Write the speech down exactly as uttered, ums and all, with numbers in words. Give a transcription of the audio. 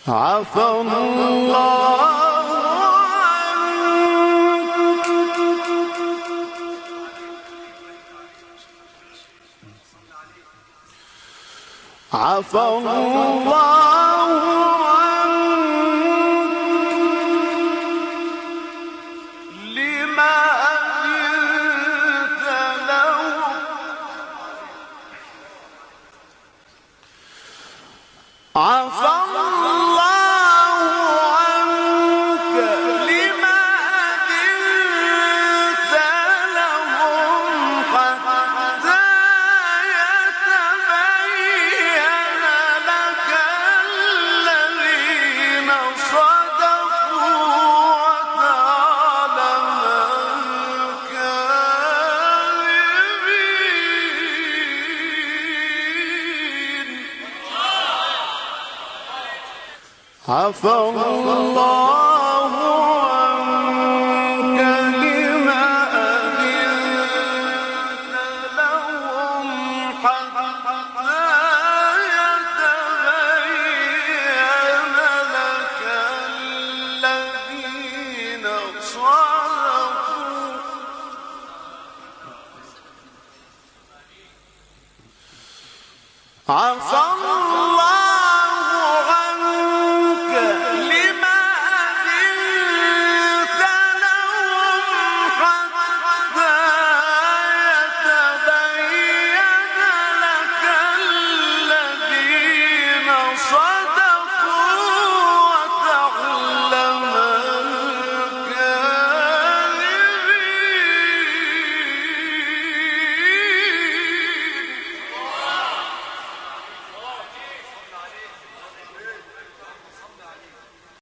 عفى الله عنك عفى الله عنك لما أذنت له عفى عفى الله عنك لما أذنت لهم حتى يتبين لك الذين صدقوا عفى